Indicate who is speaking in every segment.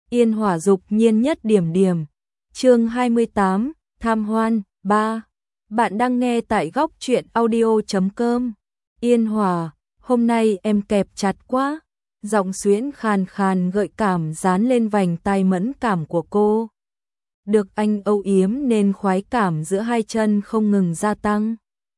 Speaker 1: Yên Hòa dục nhiên nhất điểm điểm. Chương 28, Tham Hoan 3. Bạn đang nghe tại góc truyện audio.com. Yên Hòa, hôm nay em kẹp chặt quá. Giọng xuyễn khàn khàn gợi cảm dán lên vành tai mẫn cảm của cô. Được anh âu yếm nên khoái cảm giữa hai chân không ngừng gia tăng.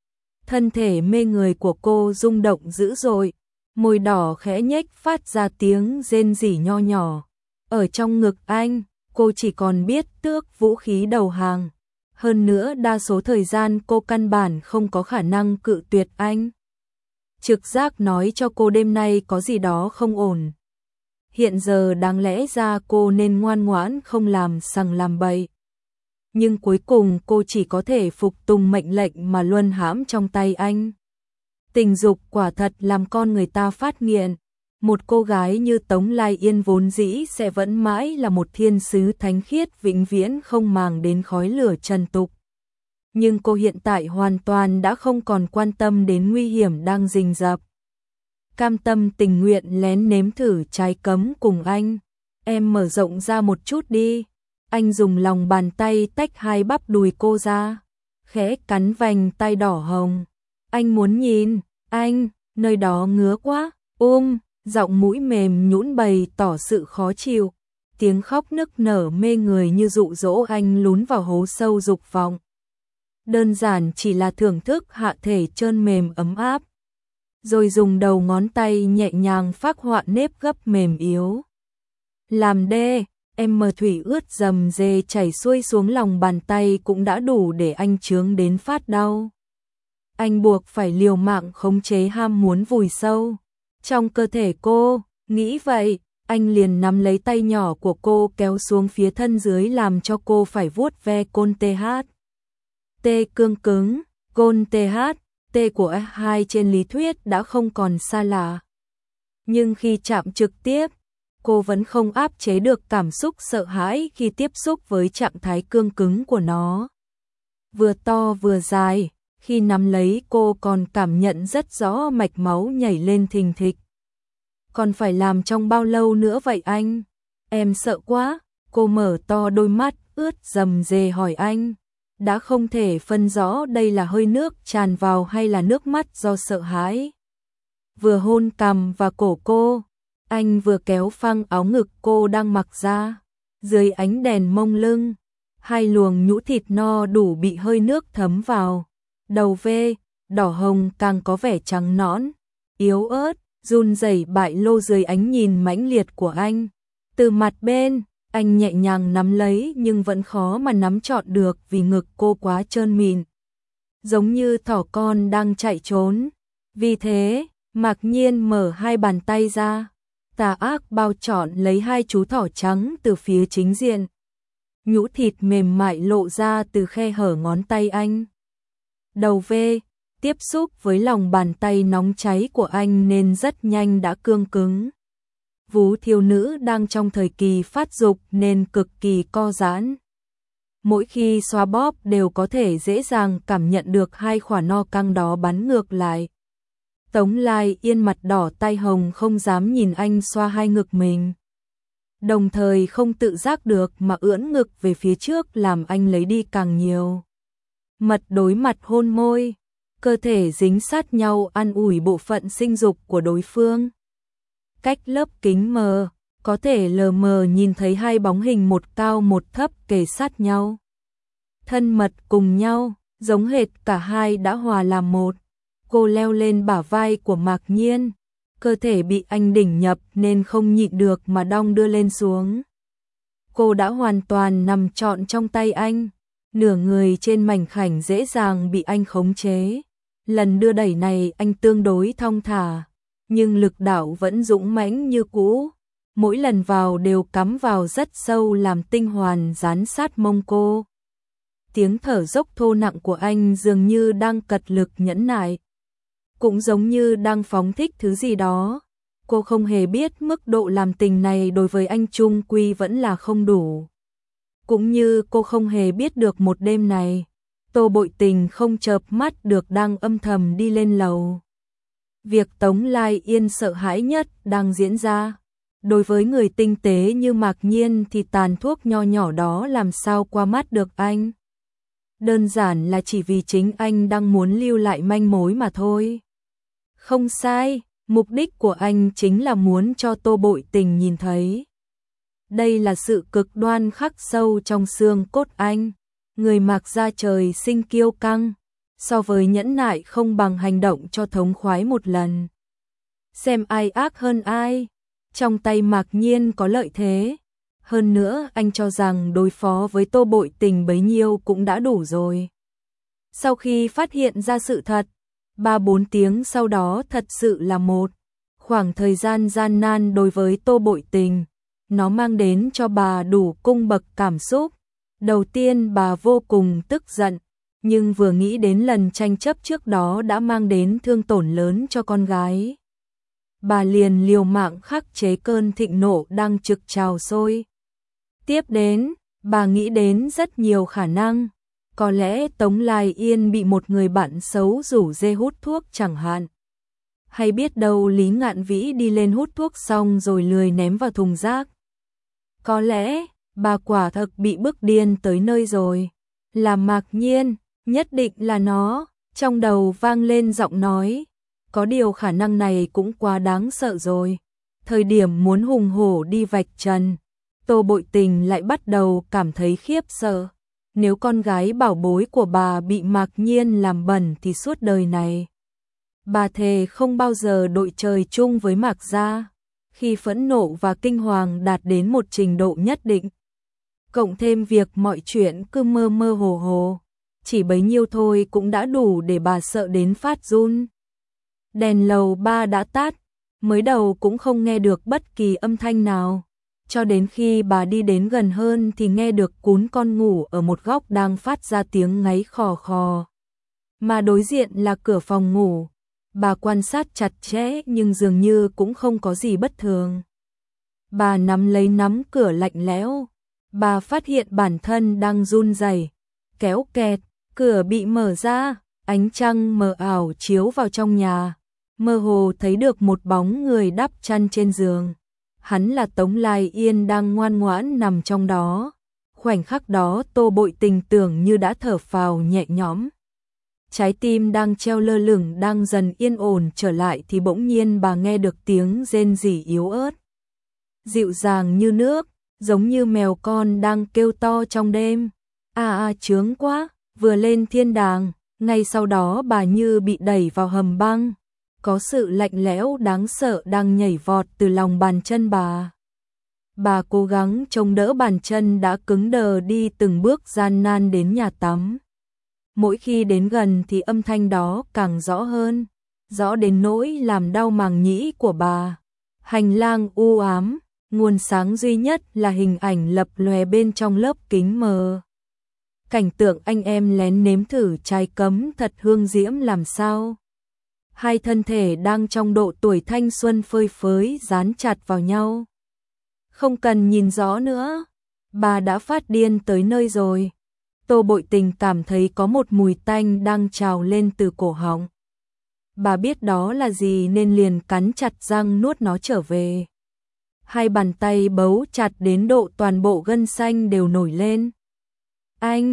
Speaker 1: Thân thể mê người của cô rung động dữ dội, môi đỏ khẽ nhếch phát ra tiếng rên rỉ nho nhỏ. Ở trong ngực anh, cô chỉ còn biết tước vũ khí đầu hàng. Hơn nữa đa số thời gian cô căn bản không có khả năng cự tuyệt anh. Trực giác nói cho cô đêm nay có gì đó không ổn. Hiện giờ đáng lẽ ra cô nên ngoan ngoãn không làm sằng làm bậy. Nhưng cuối cùng cô chỉ có thể phục tùng mệnh lệnh mà luân hãm trong tay anh. Tình dục quả thật làm con người ta phát nghiện. Một cô gái như Tống Lai Yên vốn dĩ sẽ vẫn mãi là một thiên sứ thánh khiết vĩnh viễn không màng đến khói lửa trần tục. Nhưng cô hiện tại hoàn toàn đã không còn quan tâm đến nguy hiểm đang rình rập. Cam tâm tình nguyện lén nếm thử trái cấm cùng anh. Em mở rộng ra một chút đi. Anh dùng lòng bàn tay tách hai bắp đùi cô ra, khẽ cắn vành tai đỏ hồng. Anh muốn nhìn, anh, nơi đó ngứa quá, giọng mũi mềm nhũn bày tỏ sự khó chịu. Tiếng khóc nức nở mê người như dụ dỗ anh lún vào hố sâu dục vọng. Đơn giản chỉ là thưởng thức hạ thể trơn mềm ấm áp. Rồi dùng đầu ngón tay nhẹ nhàng phác họa nếp gấp mềm yếu. Làm đê. Em mờ thủy ướt dầm dề chảy xuôi xuống lòng bàn tay cũng đã đủ để anh chướng đến phát đau. Anh buộc phải liều mạng khống chế ham muốn vùi sâu trong cơ thể cô. Nghĩ vậy, anh liền nắm lấy tay nhỏ của cô kéo xuống phía thân dưới làm cho cô phải vuốt ve côn TH. T cương cứng, côn TH, T của F2 trên lý thuyết đã không còn xa lạ. Nhưng khi chạm trực tiếp, cô vẫn không áp chế được cảm xúc sợ hãi khi tiếp xúc với trạng thái cương cứng của nó. Vừa to vừa dài, khi nắm lấy cô còn cảm nhận rất rõ mạch máu nhảy lên thình thịch. Còn phải làm trong bao lâu nữa vậy anh? Em sợ quá, cô mở to đôi mắt ướt dầm dề hỏi anh. Đã không thể phân rõ đây là hơi nước tràn vào hay là nước mắt do sợ hãi. Vừa hôn cằm và cổ cô, anh vừa kéo phăng áo ngực cô đang mặc ra. Dưới ánh đèn mông lưng, hai luồng nhũ thịt no đủ bị hơi nước thấm vào. Đầu vê, đỏ hồng càng có vẻ trắng nõn, yếu ớt, run rẩy bại lô dưới ánh nhìn mãnh liệt của anh. Từ mặt bên, anh nhẹ nhàng nắm lấy nhưng vẫn khó mà nắm trọn được vì ngực cô quá trơn mịn. Giống như thỏ con đang chạy trốn. Vì thế, Mạc Nhiên mở hai bàn tay ra. Tà ác bao trọn lấy hai chú thỏ trắng từ phía chính diện. Nhũ thịt mềm mại lộ ra từ khe hở ngón tay anh. Đầu vê, tiếp xúc với lòng bàn tay nóng cháy của anh nên rất nhanh đã cương cứng. Vú thiếu nữ đang trong thời kỳ phát dục nên cực kỳ co giãn. Mỗi khi xoa bóp đều có thể dễ dàng cảm nhận được hai khỏa no căng đó bắn ngược lại. Tống Lai Yên mặt đỏ tai hồng không dám nhìn anh xoa hai ngực mình. Đồng thời không tự giác được mà ưỡn ngực về phía trước làm anh lấy đi càng nhiều. Mật đối mặt hôn môi, cơ thể dính sát nhau an ủi bộ phận sinh dục của đối phương. Cách lớp kính mờ, có thể lờ mờ nhìn thấy hai bóng hình một cao một thấp kề sát nhau. Thân mật cùng nhau, giống hệt cả hai đã hòa làm một. Cô leo lên bả vai của Mạc Nhiên, cơ thể bị anh đỉnh nhập nên không nhịn được mà đong đưa lên xuống. Cô đã hoàn toàn nằm trọn trong tay anh, nửa người trên mảnh khảnh dễ dàng bị anh khống chế. Lần đưa đẩy này anh tương đối thong thả, nhưng lực đạo vẫn dũng mãnh như cũ. Mỗi lần vào đều cắm vào rất sâu làm tinh hoàn dán sát mông cô. Tiếng thở dốc thô nặng của anh dường như đang cật lực nhẫn nại. Cũng giống như đang phóng thích thứ gì đó. Cô không hề biết mức độ làm tình này đối với anh chung quy vẫn là không đủ. Cũng như cô không hề biết được một đêm này, Tô Bội Tình không chợp mắt được đang âm thầm đi lên lầu. Việc Tống Lai Yên sợ hãi nhất đang diễn ra. Đối với người tinh tế như Mạc Nhiên thì tàn thuốc nho nhỏ đó làm sao qua mắt được anh. Đơn giản là chỉ vì chính anh đang muốn lưu lại manh mối mà thôi. Không sai, mục đích của anh chính là muốn cho Tô Bội Tình nhìn thấy. Đây là sự cực đoan khắc sâu trong xương cốt anh. Người Mạc gia trời sinh kiêu căng, so với nhẫn nại không bằng hành động cho thống khoái một lần. Xem ai ác hơn ai, trong tay Mạc Nhiên có lợi thế. Hơn nữa anh cho rằng đối phó với Tô Bội Tình bấy nhiêu cũng đã đủ rồi. Sau khi phát hiện ra sự thật, 3-4 tiếng sau đó thật sự là một khoảng thời gian gian nan đối với Tô Bội Tình. Nó mang đến cho bà đủ cung bậc cảm xúc. Đầu tiên bà vô cùng tức giận, nhưng vừa nghĩ đến lần tranh chấp trước đó đã mang đến thương tổn lớn cho con gái, bà liền liều mạng khắc chế cơn thịnh nộ đang trực trào sôi. Tiếp đến, bà nghĩ đến rất nhiều khả năng. Có lẽ Tống Lai Yên bị một người bạn xấu rủ dê hút thuốc chẳng hạn. Hay biết đâu Lý Ngạn Vĩ đi lên hút thuốc xong rồi lười ném vào thùng rác. Có lẽ, bà quả thực bị bức điên tới nơi rồi. Là Mạc Nhiên, nhất định là nó. Trong đầu vang lên giọng nói. Có điều khả năng này cũng quá đáng sợ rồi. Thời điểm muốn hùng hổ đi vạch trần, Tô Bội Tình lại bắt đầu cảm thấy khiếp sợ. Nếu con gái bảo bối của bà bị Mạc Nhiên làm bẩn thì suốt đời này bà thề không bao giờ đội trời chung với Mạc gia. Khi phẫn nộ và kinh hoàng đạt đến một trình độ nhất định, cộng thêm việc mọi chuyện cứ mơ mơ hồ hồ, chỉ bấy nhiêu thôi cũng đã đủ để bà sợ đến phát run. Đèn lầu 3 đã tắt, mới đầu cũng không nghe được bất kỳ âm thanh nào. Cho đến khi bà đi đến gần hơn thì nghe được cún con ngủ ở một góc đang phát ra tiếng ngáy khò khò. Mà đối diện là cửa phòng ngủ. Bà quan sát chặt chẽ nhưng dường như cũng không có gì bất thường. Bà nắm lấy nắm cửa lạnh lẽo. Bà phát hiện bản thân đang run rẩy. Kéo kẹt, cửa bị mở ra, ánh trăng mờ ảo chiếu vào trong nhà. Mơ hồ thấy được một bóng người đắp chăn trên giường. Hắn là Tống Lai Yên đang ngoan ngoãn nằm trong đó. Khoảnh khắc đó Tô Bội Tình tưởng như đã thở phào nhẹ nhõm. Trái tim đang treo lơ lửng đang dần yên ổn trở lại thì bỗng nhiên bà nghe được tiếng rên rỉ yếu ớt. Dịu dàng như nước, giống như mèo con đang kêu to trong đêm. Chướng quá, vừa lên thiên đàng, ngay sau đó bà như bị đẩy vào hầm băng. Có sự lạnh lẽo đáng sợ đang nhảy vọt từ lòng bàn chân bà. Bà cố gắng chống đỡ bàn chân đã cứng đờ đi từng bước gian nan đến nhà tắm. Mỗi khi đến gần thì âm thanh đó càng rõ hơn, rõ đến nỗi làm đau màng nhĩ của bà. Hành lang u ám, nguồn sáng duy nhất là hình ảnh lập lòe bên trong lớp kính mờ. Cảnh tượng anh em lén nếm thử trái cấm thật hương diễm làm sao. Hai thân thể đang trong độ tuổi thanh xuân phơi phới dán chặt vào nhau. Không cần nhìn rõ nữa, bà đã phát điên tới nơi rồi. Tô Bội Tình cảm thấy có một mùi tanh đang trào lên từ cổ họng. Bà biết đó là gì nên liền cắn chặt răng nuốt nó trở về. Hai bàn tay bấu chặt đến độ toàn bộ gân xanh đều nổi lên. Anh,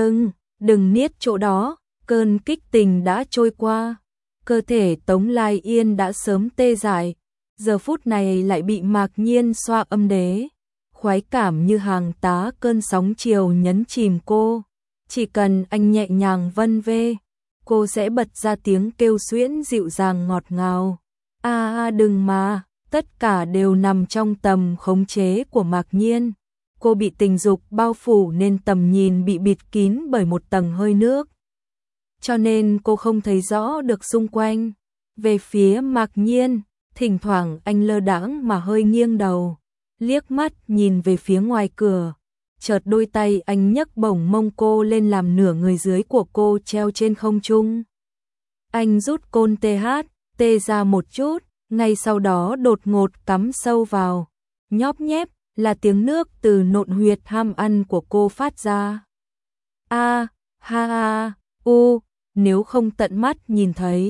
Speaker 1: đừng niết chỗ đó, cơn kích tình đã trôi qua. Cơ thể Tống Lai Yên đã sớm tê dại, giờ phút này lại bị Mạc Nhiên xoa âm đế. Khoái cảm như hàng tá cơn sóng chiều nhấn chìm cô. Chỉ cần anh nhẹ nhàng vân vê, cô sẽ bật ra tiếng kêu xuyễn dịu dàng ngọt ngào. Đừng mà, tất cả đều nằm trong tầm khống chế của Mạc Nhiên. Cô bị tình dục bao phủ nên tầm nhìn bị bịt kín bởi một tầng hơi nước. Cho nên cô không thấy rõ được xung quanh. Về phía Mạc Nhiên, thỉnh thoảng anh lơ đãng mà hơi nghiêng đầu, liếc mắt nhìn về phía ngoài cửa. Chợt đôi tay anh nhấc bổng mông cô lên làm nửa người dưới của cô treo trên không trung. Anh rút côn tê ra một chút, ngay sau đó đột ngột cắm sâu vào. Nhóp nhép là tiếng nước từ nộn huyệt ham ăn của cô phát ra. Nếu không tận mắt nhìn thấy,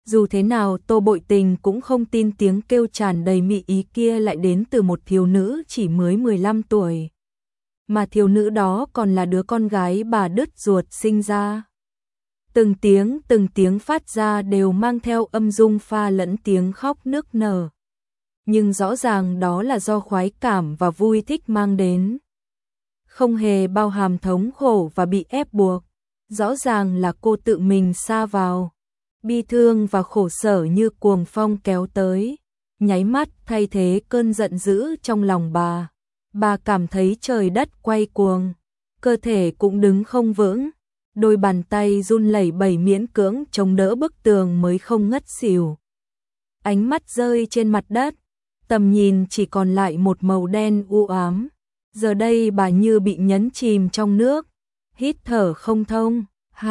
Speaker 1: Dù thế nào Tô Bội Tình cũng không tin tiếng kêu tràn đầy mị ý kia lại đến từ một thiếu nữ chỉ mới 15 tuổi. Mà thiếu nữ đó còn là đứa con gái bà đứt ruột sinh ra. Từng tiếng phát ra đều mang theo âm dung pha lẫn tiếng khóc nức nở. Nhưng rõ ràng đó là do khoái cảm và vui thích mang đến. Không hề bao hàm thống khổ và bị ép buộc. Rõ ràng là cô tự mình sa vào. Bi thương và khổ sở như cuồng phong kéo tới, nháy mắt thay thế cơn giận dữ trong lòng bà. Bà cảm thấy trời đất quay cuồng, cơ thể cũng đứng không vững, đôi bàn tay run lẩy bẩy miễn cưỡng chống đỡ bức tường mới không ngất xỉu. Ánh mắt rơi trên mặt đất, tầm nhìn chỉ còn lại một màu đen u ám. Giờ đây bà như bị nhấn chìm trong nước, hít thở không thông,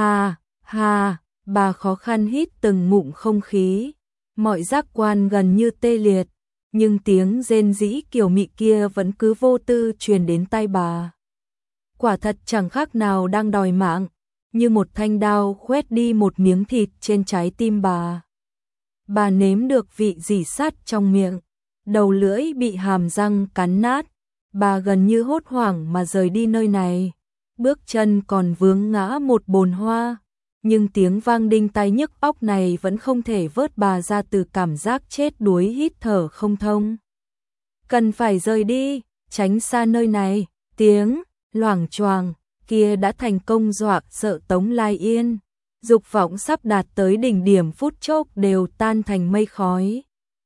Speaker 1: ha. Bà khó khăn hít từng ngụm không khí, mọi giác quan gần như tê liệt, nhưng tiếng rên rỉ kiểu mị kia vẫn cứ vô tư truyền đến tai bà. Quả thật chẳng khác nào đang đòi mạng, như một thanh đao khoét đi một miếng thịt trên trái tim bà. Bà nếm được vị rỉ sắt trong miệng, đầu lưỡi bị hàm răng cắn nát, bà gần như hốt hoảng mà rời đi nơi này, bước chân còn vướng ngã một bồn hoa. Nhưng tiếng vang đinh tai nhức óc này vẫn không thể vớt bà ra từ cảm giác chết đuối hít thở không thông. Cần phải rời đi, tránh xa nơi này, tiếng loảng choàng kia đã thành công dọa sợ Tống Lai Yên. Dục vọng sắp đạt tới đỉnh điểm phút chốc đều tan thành mây khói.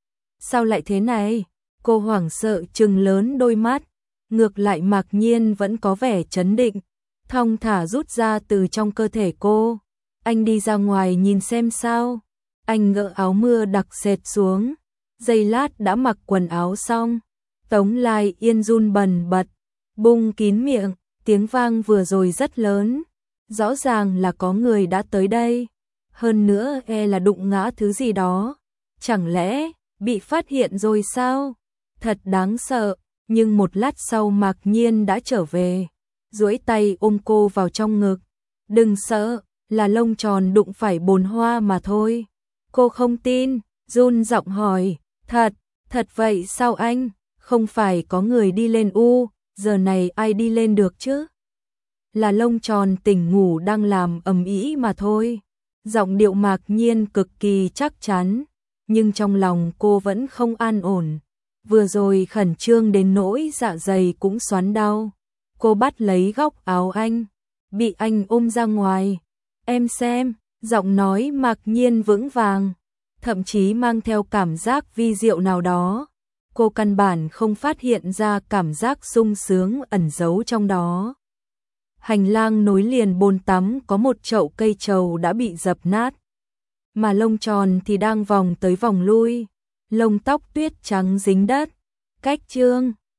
Speaker 1: Sao lại thế này? Cô hoảng sợ trừng lớn đôi mắt, ngược lại Mạc Nhiên vẫn có vẻ trấn định, thong thả rút ra từ trong cơ thể cô. Anh đi ra ngoài nhìn xem sao. Anh gỡ áo mưa đặc sệt xuống, giây lát đã mặc quần áo xong. Tống Lai Yên run bần bật, bung kín miệng, tiếng vang vừa rồi rất lớn. Rõ ràng là có người đã tới đây. Hơn nữa là đụng ngã thứ gì đó. Chẳng lẽ bị phát hiện rồi sao? Thật đáng sợ. Nhưng một lát sau Mạc Nhiên đã trở về, duỗi tay ôm cô vào trong ngực. Đừng sợ, là lông tròn đụng phải bồn hoa mà thôi. Cô không tin, run giọng hỏi, thật vậy sao anh? Không phải có người đi lên giờ này ai đi lên được chứ? Là lông tròn tỉnh ngủ đang làm ầm ĩ mà thôi. Giọng điệu Mạc Nhiên cực kỳ chắc chắn, nhưng trong lòng cô vẫn không an ổn. Vừa rồi khẩn trương đến nỗi dạ dày cũng xoắn đau. Cô bắt lấy góc áo anh, bị anh ôm ra ngoài. Em xem, giọng nói Mạc Nhiên vững vàng, thậm chí mang theo cảm giác vi diệu nào đó. Cô căn bản không phát hiện ra cảm giác sung sướng ẩn giấu trong đó. Hành lang nối liền bồn tắm có một chậu cây trầu đã bị dập nát, mà lông tròn thì đang vòng tới vòng lui, lông tóc tuyết trắng dính đất. Cách chương